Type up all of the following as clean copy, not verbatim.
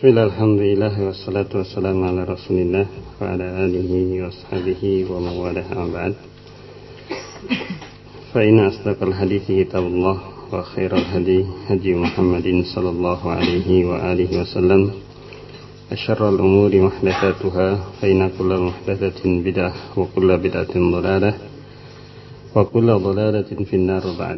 Bismillah, alhamdulillah, wassalatu wassalamu ala rasulillah wa ala alihi wa sahbihi wa mawalah abad. Fa inna asdaqal hadithi kitabullah wa khairal hadi hadi Muhammadin sallallahu alaihi wa alihi wasallam. Asyarrul umuri muhdatsatuha fa inna kulla muhdatsatin bid'ah wa kulla bid'atin dhalalah wa kulla dhalalatin finnar ba'd.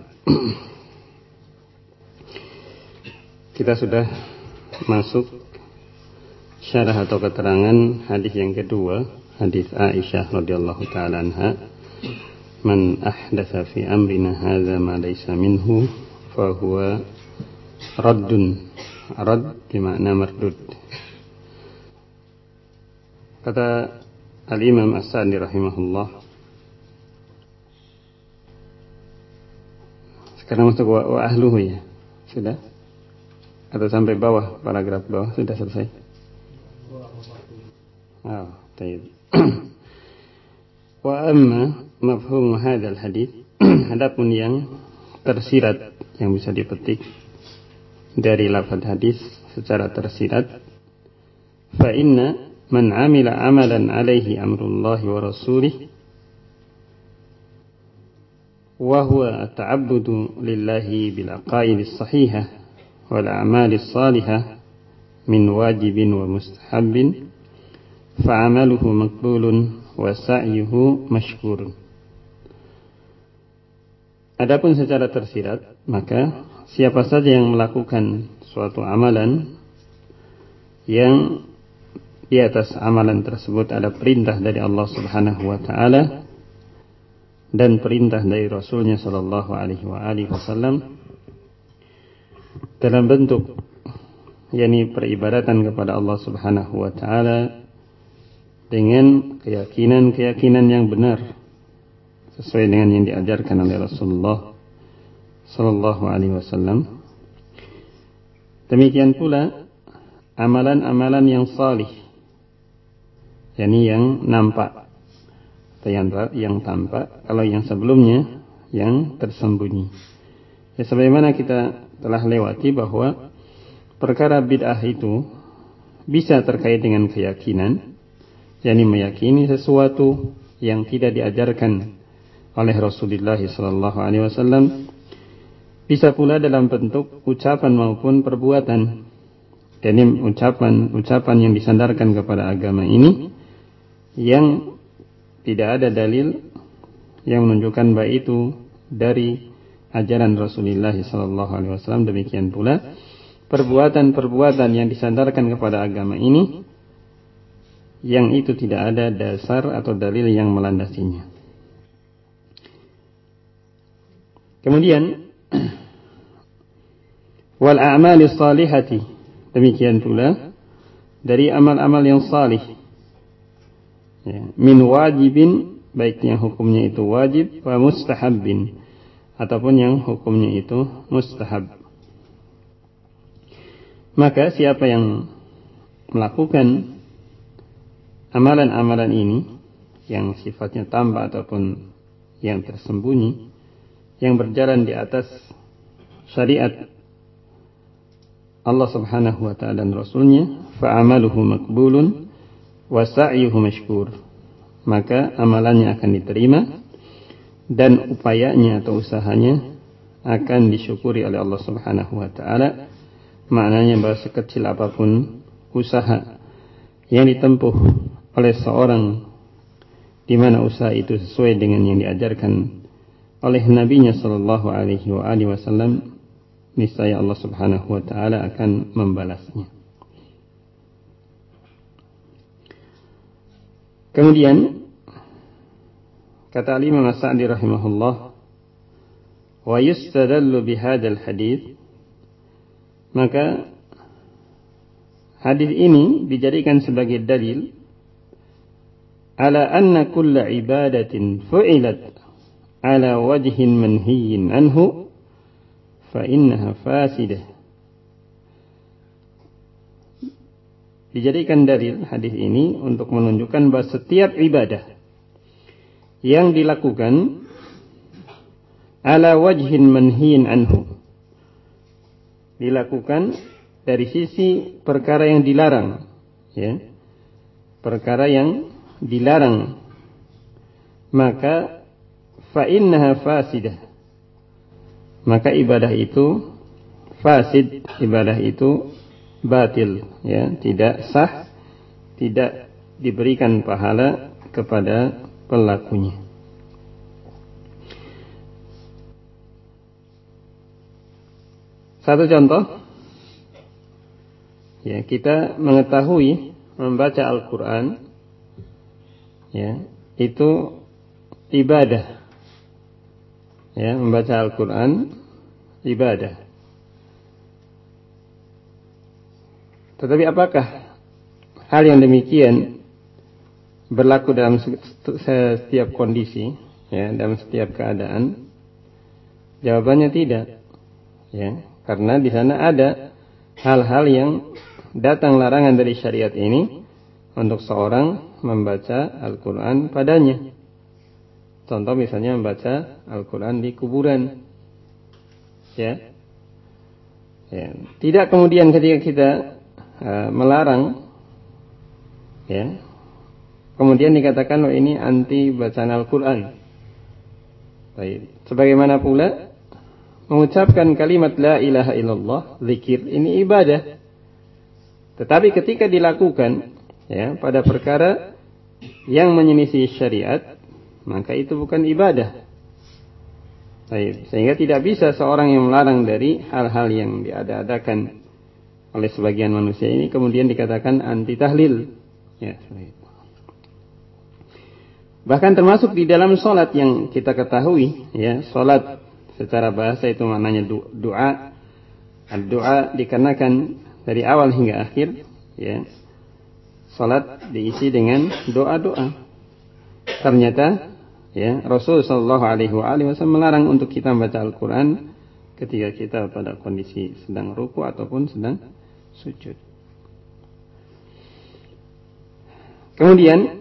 Kita sudah masuk syarah atau keterangan hadis yang kedua, hadis Aisyah radhiyallahu taala anha, man ahdatsa fi amrina hadza ma laysa minhu fa huwa raddun. Rad bermakna mardud. Kata Al-Imam As-Sa'di rahimahullah. Sekarang masuk wa ahluhu ya. Sudah? Atau sampai bawah, paragraf bawah sudah selesai? Baik. Wa amma mafhum hadzal hadis, adapun yang tersirat yang bisa dipetik dari lafaz hadis secara tersirat, fa inna man amila amalan alaihi amrullahi wa rasulih wa huwa at-ta'abbudu lillahi bil aqaidis sahihah wal a'malis salihah min wajibin wa mustahabbin fa'amaluhu maqbulun wa sa'yuhu mashkurun. Adapun secara tersirat, maka siapa saja yang melakukan suatu amalan yang di atas amalan tersebut ada perintah dari Allah Subhanahu wa taala dan perintah dari Rasulnya sallallahu alaihi wasallam dalam bentuk yakni peribadatan kepada Allah Subhanahu wa taala dengan keyakinan yang benar sesuai dengan yang diajarkan oleh Rasulullah sallallahu alaihi wasallam. Demikian pula amalan-amalan yang salih, yakni yang nampak atau yang tampak, kalau yang sebelumnya yang tersembunyi. Ya, sebagaimana kita telah lewati bahwa perkara bid'ah itu bisa terkait dengan keyakinan, yakni meyakini sesuatu yang tidak diajarkan oleh Rasulullah SAW, bisa pula dalam bentuk ucapan maupun perbuatan, yakni ucapan yang disandarkan kepada agama ini yang tidak ada dalil yang menunjukkan bahwa itu dari ajaran Rasulullah SAW. Demikian pula perbuatan-perbuatan yang disandarkan kepada agama ini yang itu tidak ada dasar atau dalil yang melandasinya. Kemudian wal a'mali salihati, demikian pula dari amal-amal yang salih, ya, min wajibin, baik yang hukumnya itu wajib, wa mustahabbin, ataupun yang hukumnya itu mustahab. Maka siapa yang melakukan amalan-amalan ini yang sifatnya tampak ataupun yang tersembunyi, yang berjalan di atas syariat Allah Subhanahu wa ta'ala dan Rasulnya, fa'amaluhu maqbulun wa sa'yuhu mashkur, maka amalannya akan diterima dan upayanya atau usahanya akan disyukuri oleh Allah Subhanahu wa ta'ala. Maknanya bahwa sekecil apapun usaha yang ditempuh oleh seorang, di mana usaha itu sesuai dengan yang diajarkan oleh Nabi-Nya sallallahu alaihi wasallam, niscaya Allah Subhanahu wa taala akan membalasnya. Kemudian kata Imam As-Sa'di rahimahullah, wa yustadallu bihadzal hadits, maka hadis ini dijadikan sebagai dalil ala anna kulla ibadatin fu'ilat ala wajhin manhiyyin anhu fa innaha fasidah. Dijadikan dalil hadis ini untuk menunjukkan bahwa setiap ibadah yang dilakukan ala wajhin manhiyyin anhu, dilakukan dari sisi perkara yang dilarang, ya, perkara yang dilarang, maka fa innaha fasidah, maka ibadah itu fasid, ibadah itu batil, ya, tidak sah, tidak diberikan pahala kepada pelakunya. Satu contoh, ya, kita mengetahui membaca Al-Quran, ya, itu ibadah, ya, membaca Al-Quran ibadah. Tetapi apakah hal yang demikian berlaku dalam setiap kondisi, ya, dalam setiap keadaan? Jawabannya tidak, ya, karena di sana ada hal-hal yang datang larangan dari syariat ini untuk seorang membaca Al-Quran padanya. Contoh misalnya membaca Al-Quran di kuburan, ya. Ya. Tidak kemudian ketika kita melarang, ya, kemudian dikatakan oh ini anti bacaan Al-Quran. Baik. Sebagaimana pula mengucapkan kalimat la ilaha illallah, zikir, ini ibadah. Tetapi ketika dilakukan, ya, pada perkara yang menyelisih syariat, maka itu bukan ibadah. Baik. Sehingga tidak bisa seorang yang melarang dari hal-hal yang diada-adakan oleh sebagian manusia ini kemudian dikatakan anti tahlil, ya. Bahkan termasuk di dalam sholat yang kita ketahui, ya, sholat secara bahasa itu maknanya doa. Doa dikarenakan dari awal hingga akhir, ya, sholat diisi dengan doa-doa. Ternyata, ya, Rasul Shallallahu Alaihi Wasallam melarang untuk kita membaca Al-Quran ketika kita pada kondisi sedang ruku ataupun sedang sujud. Kemudian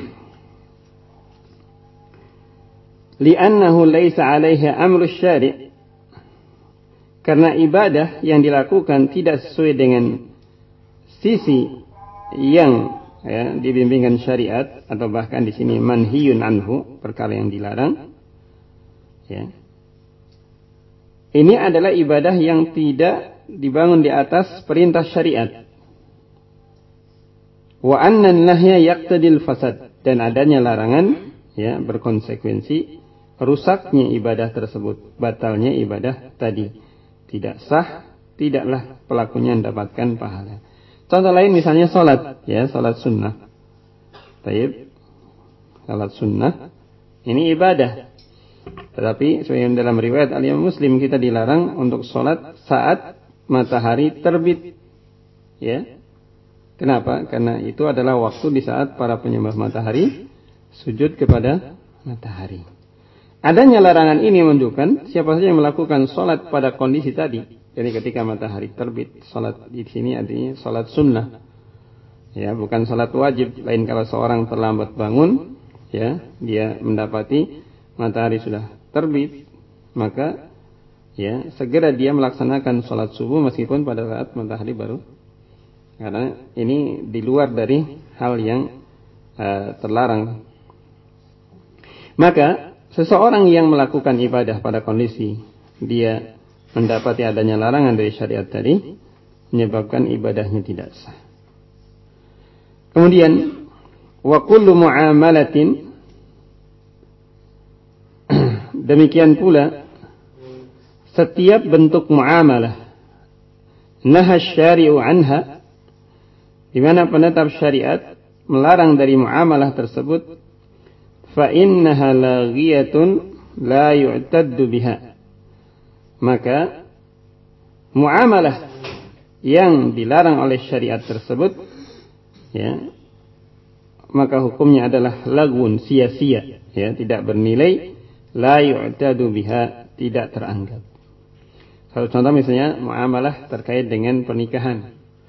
li'annahu laisa 'alaiha amru syari', karena ibadah yang dilakukan tidak sesuai dengan sisi yang, ya, dibimbingkan syariat, atau bahkan di sini manhiyun anhu, perkara yang dilarang, ya. Ini adalah ibadah yang tidak dibangun di atas perintah syariat. Wa anna nahya yaqtadil fasad, dan adanya larangan, ya, berkonsekuensi rusaknya ibadah tersebut, batalnya ibadah tadi, tidak sah, tidaklah pelakunya mendapatkan pahala. Contoh lain misalnya salat, ya, salat sunnah. Baik, salat sunnah ini ibadah. Tetapi sebagian dalam riwayat Al-Imam Muslim kita dilarang untuk salat saat matahari terbit, ya. Kenapa? Karena itu adalah waktu di saat para penyembah matahari sujud kepada matahari. Adanya larangan ini menunjukkan siapa saja yang melakukan sholat pada kondisi tadi, jadi ketika matahari terbit, sholat di sini artinya sholat sunnah, ya, bukan sholat wajib. Lain kalau seorang terlambat bangun, ya, dia mendapati matahari sudah terbit, maka, ya, segera dia melaksanakan sholat subuh meskipun pada saat matahari baru, karena ini di luar dari hal yang terlarang. Maka seseorang yang melakukan ibadah pada kondisi dia mendapati adanya larangan dari syariat tadi, menyebabkan ibadahnya tidak sah. Kemudian wa kullu muamalatin, demikian pula setiap bentuk muamalah naha syari'u anha, di mana penetap syariat melarang dari muamalah tersebut, fa innaha laghiyatun la yu'taddu biha, maka muamalah yang dilarang oleh syariat tersebut, ya, maka hukumnya adalah lagun, sia-sia, ya, tidak bernilai, la yu'tadu biha, tidak teranggap. Satu contoh misalnya muamalah terkait dengan pernikahan.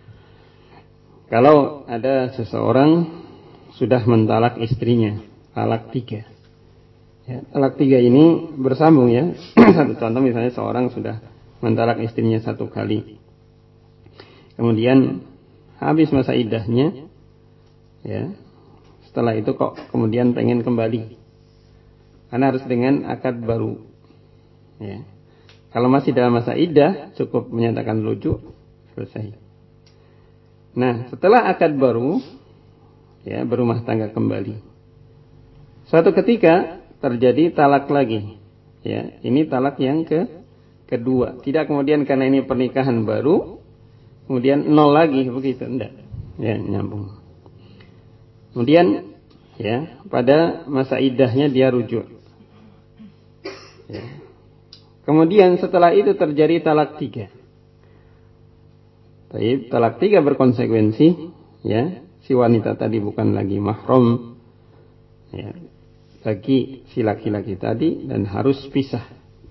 Kalau ada seseorang sudah mentalak istrinya, talak 3. Ya, talak 3 ini bersambung, ya. Satu contoh misalnya seorang sudah mentalak istrinya 1 kali. kemudian habis masa iddahnya, ya, setelah itu kok kemudian pengen kembali, karena harus dengan akad baru, ya. Kalau masih dalam masa iddah cukup menyatakan rujuk, selesai. Nah, setelah akad baru, ya, berumah tangga kembali, suatu ketika terjadi talak lagi, ya, ini talak yang kedua. Tidak kemudian karena ini pernikahan baru kemudian nol lagi, begitu, enggak, ya, nyambung. Kemudian, ya, pada masa iddahnya dia rujuk, ya. Kemudian setelah itu terjadi talak 3. Baik, talak 3 berkonsekuensi, ya, si wanita tadi bukan lagi mahram, ya, bagi si laki-laki tadi dan harus pisah.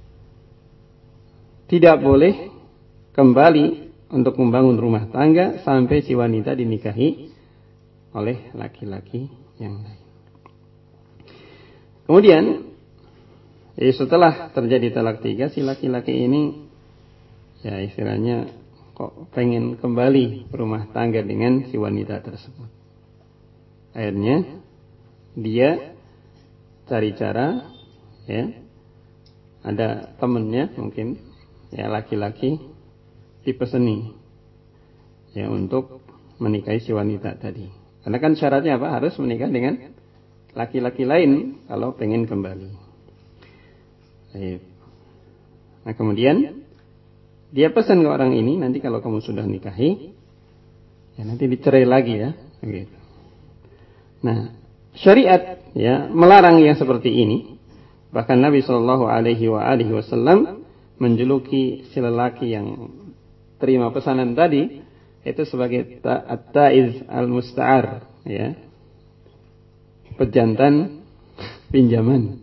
Tidak boleh kembali untuk membangun rumah tangga sampai si wanita dinikahi oleh laki-laki yang lain. Kemudian, setelah terjadi talak 3, si laki-laki ini, ya, istilahnya kok pengen kembali berumah tangga dengan si wanita tersebut. Akhirnya dia cari cara, ya, ada temennya mungkin, ya, laki-laki dipeseni, ya, untuk menikahi si wanita tadi. Karena kan syaratnya apa? Harus menikah dengan laki-laki lain kalau pengen kembali. Baik. Nah, kemudian dia pesan ke orang ini, nanti kalau kamu sudah nikahi, ya, nanti dicerai lagi, ya, begitu. Nah, syariat, ya, melarang yang seperti ini. Bahkan Nabi Shallallahu Alaihi Wasallam menjuluki si lelaki yang terima pesanan tadi itu sebagai at-taiz al-musta'ar, ya, pejantan pinjaman.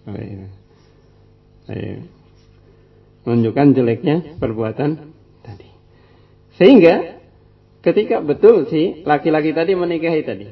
Menunjukkan jeleknya perbuatan tadi. Sehingga ketika betul si laki-laki tadi menikahi tadi,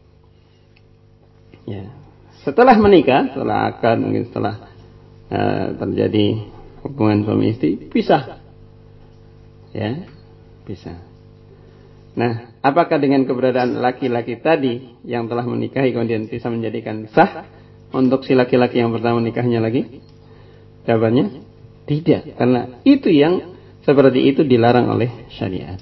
ya, setelah menikah, setelah akad, mungkin setelah terjadi hubungan suami istri, pisah, ya, pisah. Nah, apakah dengan keberadaan laki-laki tadi yang telah menikahi kemudian bisa menjadikan sah untuk si laki-laki yang pertama menikahnya lagi? Jawabannya tidak, karena itu yang seperti itu dilarang oleh syariat.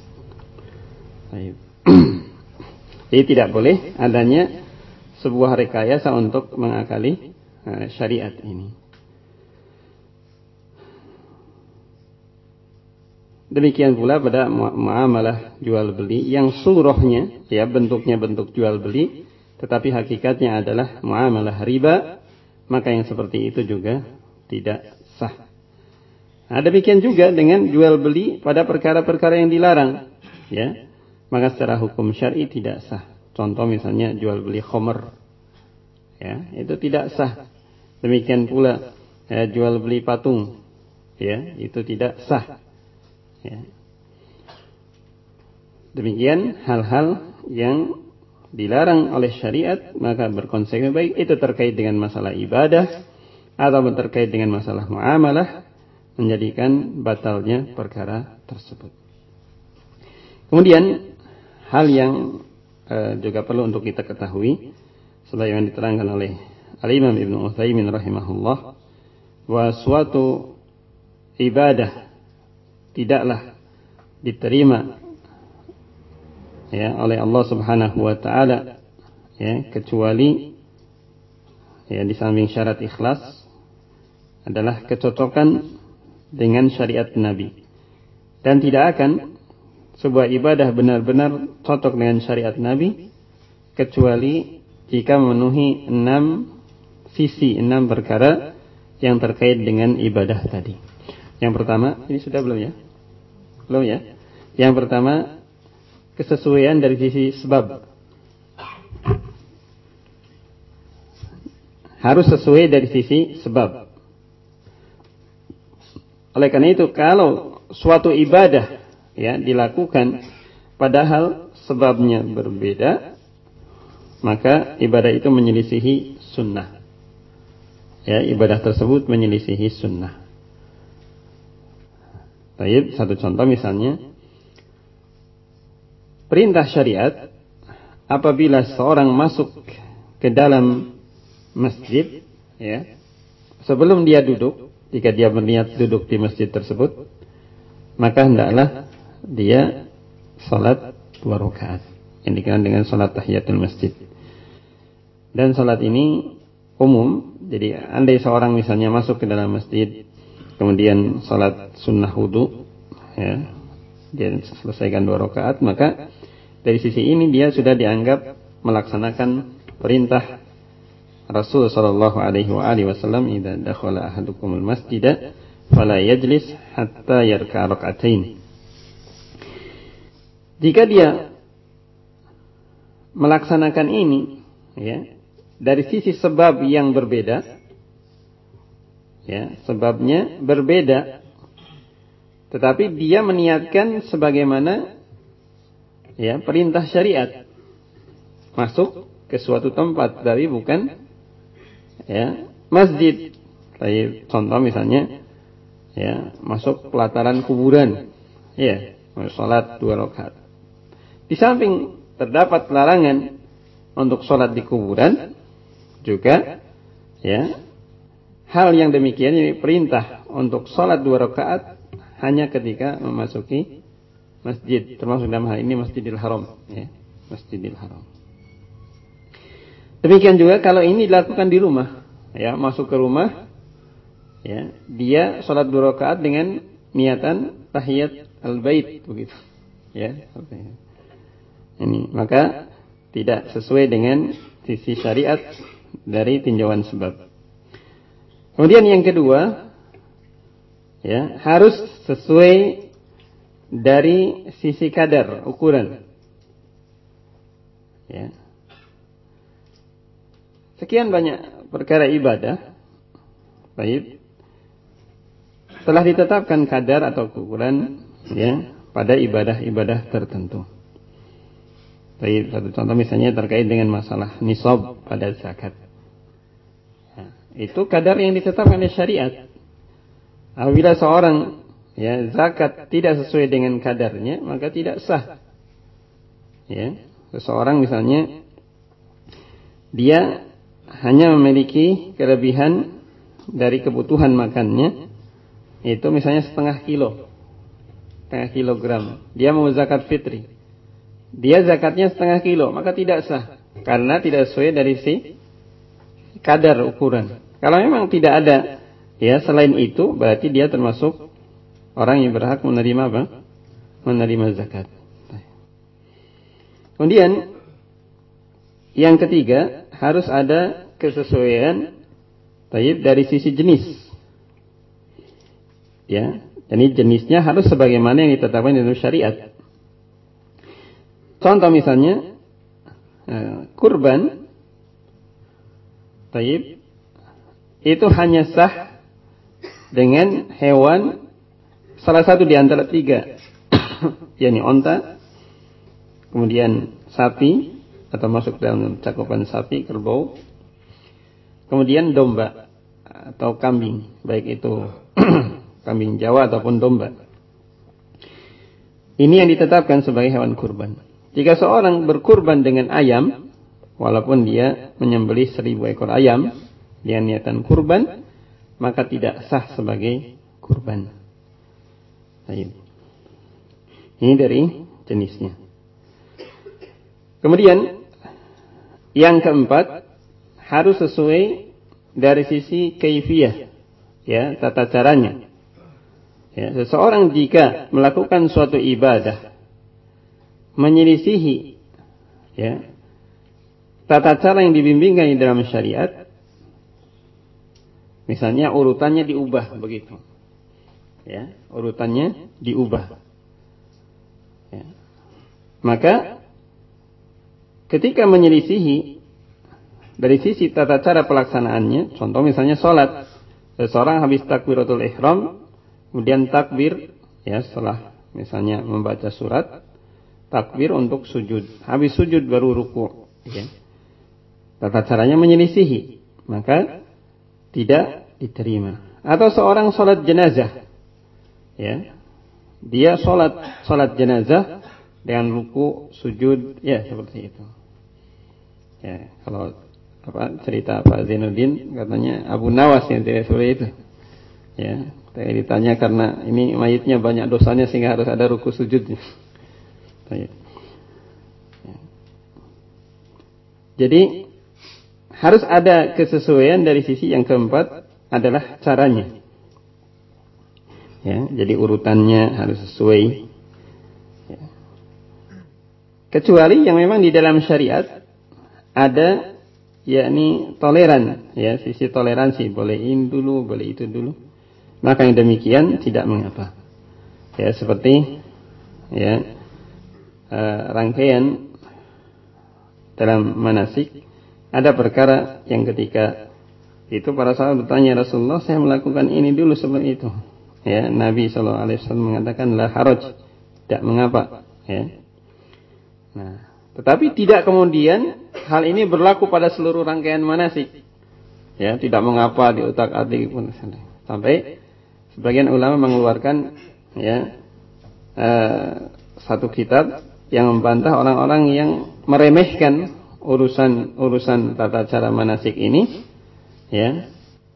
Jadi tidak boleh adanya sebuah rekayasa untuk mengakali syariat ini. Demikian pula pada muamalah jual beli yang surahnya, ya, bentuknya bentuk jual beli, tetapi hakikatnya adalah muamalah riba, maka yang seperti itu juga tidak sah. Nah, demikian juga dengan jual beli pada perkara-perkara yang dilarang, ya, maka secara hukum syar'i tidak sah. Contoh misalnya jual beli khamr, ya, itu tidak sah. Demikian pula, ya, jual beli patung, ya, itu tidak sah, ya. Demikian hal-hal yang dilarang oleh syariat maka berkonsekuensi, baik itu terkait dengan masalah ibadah atau terkait dengan masalah muamalah, menjadikan batalnya perkara tersebut. Kemudian hal yang juga perlu untuk kita ketahui, sebagaimana diterangkan oleh Al-Imam Ibnu Utsaimin rahimahullah, bahwa suatu ibadah tidaklah diterima, ya, oleh Allah Subhanahu wa taala, ya, kecuali, ya, di samping syarat ikhlas adalah kecocokan dengan syariat Nabi. Dan tidak akan sebuah ibadah benar-benar cocok dengan syariat Nabi kecuali jika memenuhi 6 sisi, 6 perkara yang terkait dengan ibadah tadi. Yang pertama, ini sudah belum, ya? Belum, ya? Yang pertama, kesesuaian dari sisi sebab. Harus sesuai dari sisi sebab. Oleh karena itu, kalau suatu ibadah, ya, dilakukan padahal sebabnya berbeda, maka ibadah itu menyelisihi sunnah. Ya, ibadah tersebut menyelisihi sunnah. Baik, satu contoh misalnya, perintah syariat apabila seorang masuk ke dalam masjid, ya, sebelum dia duduk, jika dia berniat duduk di masjid tersebut, maka hendaklah dia salat 2 rakaat yang dikenal dengan salat tahiyatul masjid. Dan salat ini umum, jadi andai seorang misalnya masuk ke dalam masjid, kemudian salat sunnah wudu, ya, dia selesaikan 2 rakaat, maka dari sisi ini dia sudah dianggap melaksanakan perintah Rasul sallallahu alaihi wasallam, "Idza dakhala ahadukumul masjida fala yajlis hatta yarka rak'atain." Jika dia melaksanakan ini, ya, dari sisi sebab yang berbeda, ya, sebabnya berbeda, tetapi dia meniatkan sebagaimana, ya, perintah syariat, masuk ke suatu tempat dari bukan, ya, masjid. Kayak contoh misalnya, ya, masuk pelataran kuburan, ya, salat 2 rakaat. Di samping terdapat larangan untuk salat di kuburan, juga, ya, hal yang demikian, ini perintah untuk salat 2 rakaat hanya ketika memasuki masjid, termasuk dalam hal ini Masjidil Haram, ya, Masjidil Haram. Demikian juga kalau ini dilakukan di rumah, ya, masuk ke rumah, ya, dia salat 2 rakaat dengan niatan tahiyat al-bait, begitu, ya. Ini maka tidak sesuai dengan sisi syariat dari tinjauan sebab. Kemudian yang kedua, ya, harus sesuai dari sisi kadar, ukuran, ya. Sekian banyak perkara ibadah, baik, telah ditetapkan kadar atau ukuran, ya, pada ibadah-ibadah tertentu. Baik, satu contoh misalnya terkait dengan masalah nisab pada zakat. Ya, itu kadar yang ditetapkan oleh syariat. Apabila seorang, ya, zakat tidak sesuai dengan kadarnya, maka tidak sah. Ya, seseorang misalnya dia hanya memiliki kelebihan dari kebutuhan makannya, itu misalnya setengah kilogram. Dia mau zakat fitri, dia zakatnya setengah kilo, maka tidak sah, karena tidak sesuai dari si kadar ukuran. Kalau memang tidak ada, ya, selain itu, berarti dia termasuk orang yang berhak menerima apa? Menerima zakat. Kemudian yang ketiga, harus ada kesesuaian, baik, dari sisi jenis, ya. Jadi jenisnya harus sebagaimana yang ditetapkan dalam syariat. Contoh misalnya kurban, baik, itu hanya sah dengan hewan salah satu di antara 3, yakni onta, kemudian sapi atau masuk dalam cakupan sapi, kerbau, kemudian domba atau kambing, baik itu kambing Jawa ataupun domba. Ini yang ditetapkan sebagai hewan kurban. Jika seorang berkurban dengan ayam, walaupun dia menyembelih 1000 ekor ayam dengan niatan kurban, maka tidak sah sebagai kurban. Baik. Ini dari jenisnya. Kemudian yang keempat, harus sesuai dari sisi kaifiyah, ya, tata caranya. Ya, seseorang jika melakukan suatu ibadah menyelisihi, ya, tata cara yang dibimbingkan di dalam syariat, misalnya urutannya diubah, begitu, ya, urutannya diubah, ya, maka ketika menyelisihi dari sisi tata cara pelaksanaannya, contoh misalnya sholat, seseorang habis takbiratul ihram, kemudian takbir, ya, setelah misalnya membaca surat, takbir untuk sujud, habis sujud baru ruku', ya. Tata caranya menyelisihi, maka tidak diterima. Atau seorang sholat jenazah, ya, dia sholat jenazah, dengan ruku, sujud, ya seperti itu. Ya, kalau cerita Pak Zainuddin katanya Abu Nawas yang tidak seperti itu. Ya, saya ditanya karena ini mayitnya banyak dosanya sehingga harus ada ruku sujudnya. Ya. Jadi harus ada kesesuaian dari sisi yang keempat adalah caranya. Ya, jadi urutannya harus sesuai. Ya. Kecuali yang memang di dalam syariat ada yakni toleran, ya, sisi toleransi, boleh ini dulu, boleh itu dulu. Maka yang demikian tidak mengapa. Ya, seperti ya rangkaian dalam manasik ada perkara yang ketika itu para sahabat bertanya, Rasulullah, saya melakukan ini dulu sebelum itu. Ya, Nabi SAW mengatakan la haraj, tidak mengapa. Ya. Nah, tetapi tidak kemudian hal ini berlaku pada seluruh rangkaian manasik. Ya, tidak mengapa di utak-atik pun sampai sebagian ulama mengeluarkan ya satu kitab yang membantah orang-orang yang meremehkan urusan tata cara manasik ini, ya,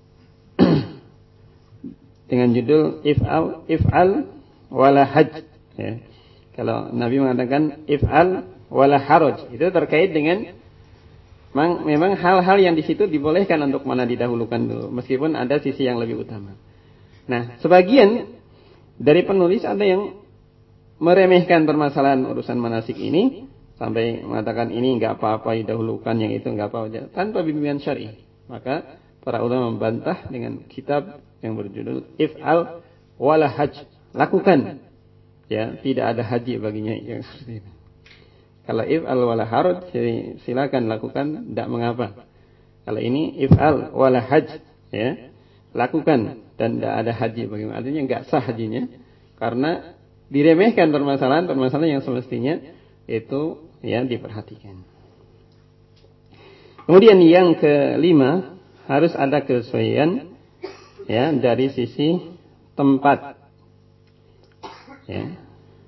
dengan judul if'al wala haj. Ya. Kalau Nabi mengatakan if'al wala haraj, itu terkait dengan memang hal-hal yang di situ dibolehkan untuk mana didahulukan dulu, meskipun ada sisi yang lebih utama. Nah, sebagian dari penulis ada yang meremehkan permasalahan urusan manasik ini sampai mengatakan ini enggak apa-apa didahulukan, yang itu enggak apa-apa, tanpa bimbingan syar'i. Maka para ulama membantah dengan kitab yang berjudul if'al wala haj, lakukan, ya, tidak ada haji baginya, yang seperti itu. Kalau if'al wala haraj, silakan lakukan, tidak mengapa. Kalau ini if'al wala haj, ya, lakukan dan tidak ada haji bagaimana? Artinya enggak sah hajinya karena diremehkan permasalahan yang semestinya itu ya diperhatikan. Kemudian yang kelima, harus ada kesesuaian ya dari sisi tempat. Ya.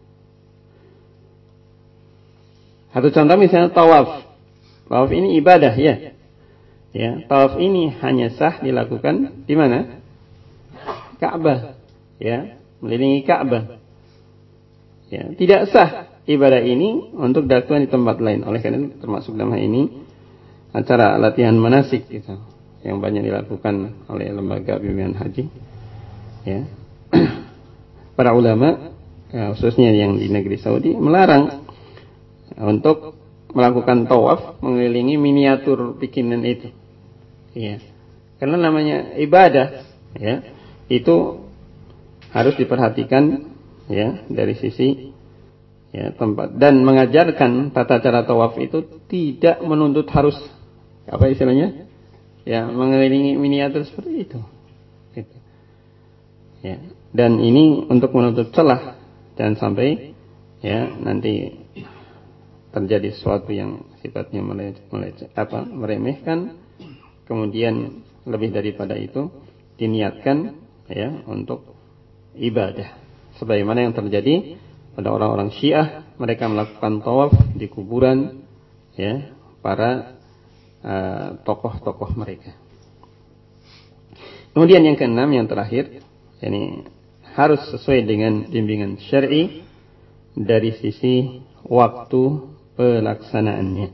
Satu contoh misalnya tawaf. Tawaf ini ibadah, ya. Ya, tawaf ini hanya sah dilakukan di mana? Ka'bah, ya, melilingi Ka'bah. Ya, tidak sah ibadah ini untuk dilakukan di tempat lain. Oleh karena itu termasuk dalam hal ini acara latihan manasik gitu, yang banyak dilakukan oleh lembaga bimbingan haji. Ya. Para ulama, ya, khususnya yang di negeri Saudi, melarang untuk melakukan tawaf mengelilingi miniatur bikinan itu. Ya. Karena namanya ibadah, ya, itu harus diperhatikan ya dari sisi ya tempat, dan mengajarkan tata cara tawaf itu tidak menuntut harus apa istilahnya? Ya, mengelilingi miniatur seperti itu. Gitu. Ya. Dan ini untuk menutup celah dan sampai ya nanti terjadi sesuatu yang sifatnya meremehkan, kemudian lebih daripada itu diniatkan ya untuk ibadah, sebagaimana yang terjadi pada orang-orang Syiah. Mereka melakukan tawaf di kuburan ya para tokoh-tokoh mereka. Kemudian yang keenam, yang terakhir, ini harus sesuai dengan bimbingan syar'i dari sisi waktu pelaksanaannya.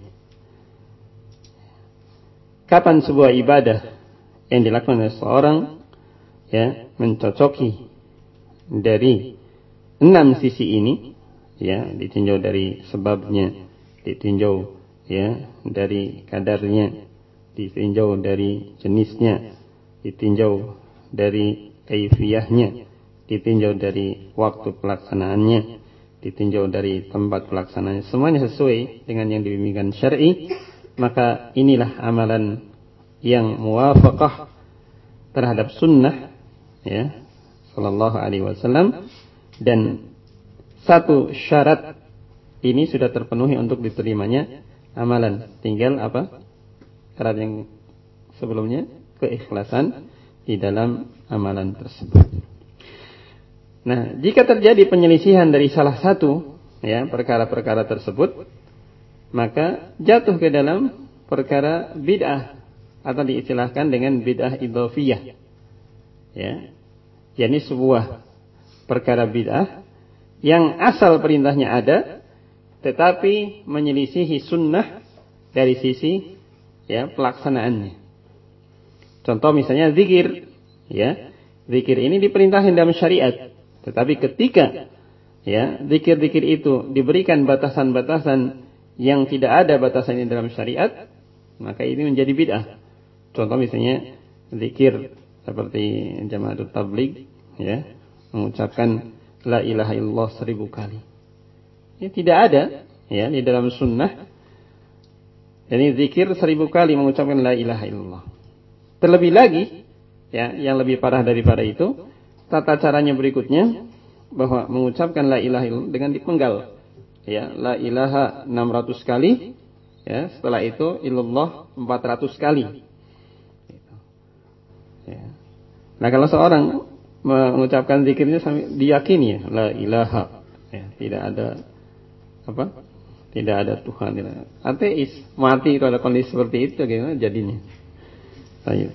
Kapan sebuah ibadah yang dilakukan oleh seorang ya mencocoki dari 6 sisi ini, ya, ditinjau dari sebabnya, ditinjau ya dari kadarnya, ditinjau dari jenisnya, ditinjau dari kaifiyahnya, ditinjau dari waktu pelaksanaannya, ditinjau dari tempat pelaksanaannya, semuanya sesuai dengan yang dibimbingkan syar'i, maka inilah amalan yang muwafaqah terhadap sunnah ya sallallahu alaihi wasallam. Dan satu syarat ini sudah terpenuhi untuk diterimanya amalan. Tinggal apa? Syarat yang sebelumnya, keikhlasan di dalam amalan tersebut. Nah, jika terjadi penyelisihan dari salah satu ya perkara-perkara tersebut, maka jatuh ke dalam perkara bid'ah atau diistilahkan dengan bid'ah idhofiyah. Ya. yakni sebuah perkara bid'ah yang asal perintahnya ada tetapi menyelisihi sunnah dari sisi ya pelaksanaannya. Contoh misalnya zikir, ya. Zikir ini diperintahkan dalam syariat, tetapi ketika ya zikir-zikir itu diberikan batasan-batasan yang tidak ada batasannya dalam syariat, maka ini menjadi bid'ah. Contoh misalnya zikir seperti Jamaatul Tabligh, ya, mengucapkan la ilaha illallah 1000 kali. Ini tidak ada ya di dalam sunnah. Jadi zikir 1000 kali mengucapkan la ilaha illallah. Terlebih lagi, ya, yang lebih parah daripada itu, tata caranya berikutnya bahwa mengucapkan la ilaha illallah dengan dipenggal. Ya, la ilaha 600 kali, ya, setelah itu illallah 400 kali. Ya. Nah, kalau seorang mengucapkan zikirnya sampai diyakini ya, la ilaha, ya, tidak ada apa? Tidak ada Tuhan, tidak ada. Ateis, mati kalau kondisi seperti itu bagaimana jadinya? Baik.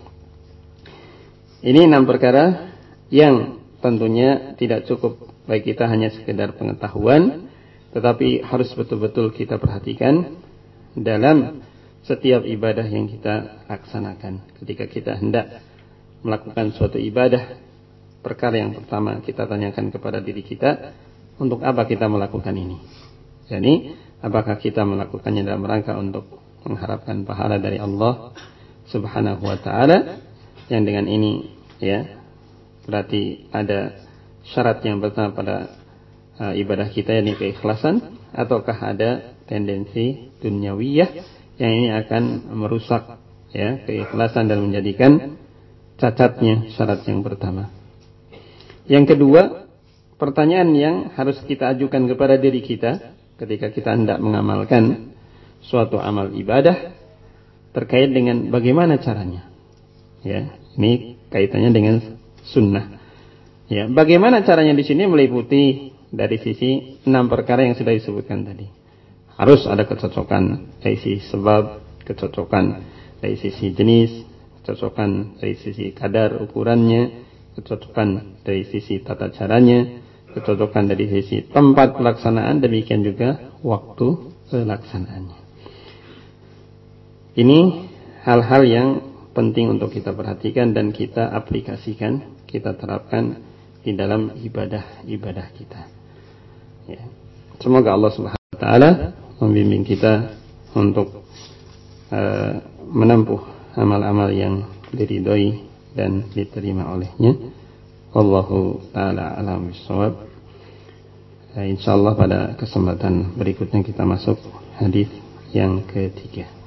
Ini 6 perkara yang tentunya tidak cukup bagi kita hanya sekedar pengetahuan, tetapi harus betul-betul kita perhatikan dalam setiap ibadah yang kita laksanakan. Ketika kita hendak melakukan suatu ibadah, perkara yang pertama kita tanyakan kepada diri kita, untuk apa kita melakukan ini? Jadi, apakah kita melakukannya dalam rangka untuk mengharapkan pahala dari Allah Subhanahu wa taala, yang dengan ini ya berarti ada syarat yang pertama pada ibadah kita, yakni keikhlasan, ataukah ada tendensi duniawiyah yang ini akan merusak ya keikhlasan dan menjadikan cacatnya syarat yang pertama. Yang kedua, pertanyaan yang harus kita ajukan kepada diri kita ketika kita hendak mengamalkan suatu amal ibadah terkait dengan bagaimana caranya. Ya, ini kaitannya dengan sunnah. Ya, bagaimana caranya di sini meliputi dari sisi 6 perkara yang sudah disebutkan tadi. Harus ada kecocokan dari sisi sebab, kecocokan dari sisi jenis, kecocokan dari sisi kadar ukurannya, kecocokan dari sisi tata caranya, kecocokan dari sisi tempat pelaksanaan, demikian juga waktu pelaksanaannya. Ini hal-hal yang penting untuk kita perhatikan dan kita aplikasikan, kita terapkan di dalam ibadah-ibadah kita. Ya. Semoga Allah Subhanahu wa taala membimbing kita untuk menempuh amal-amal yang diridhoi dan diterima olehnya. Wallahu taala a'lam bishawab. Insyaallah pada kesempatan berikutnya kita masuk hadis yang ketiga.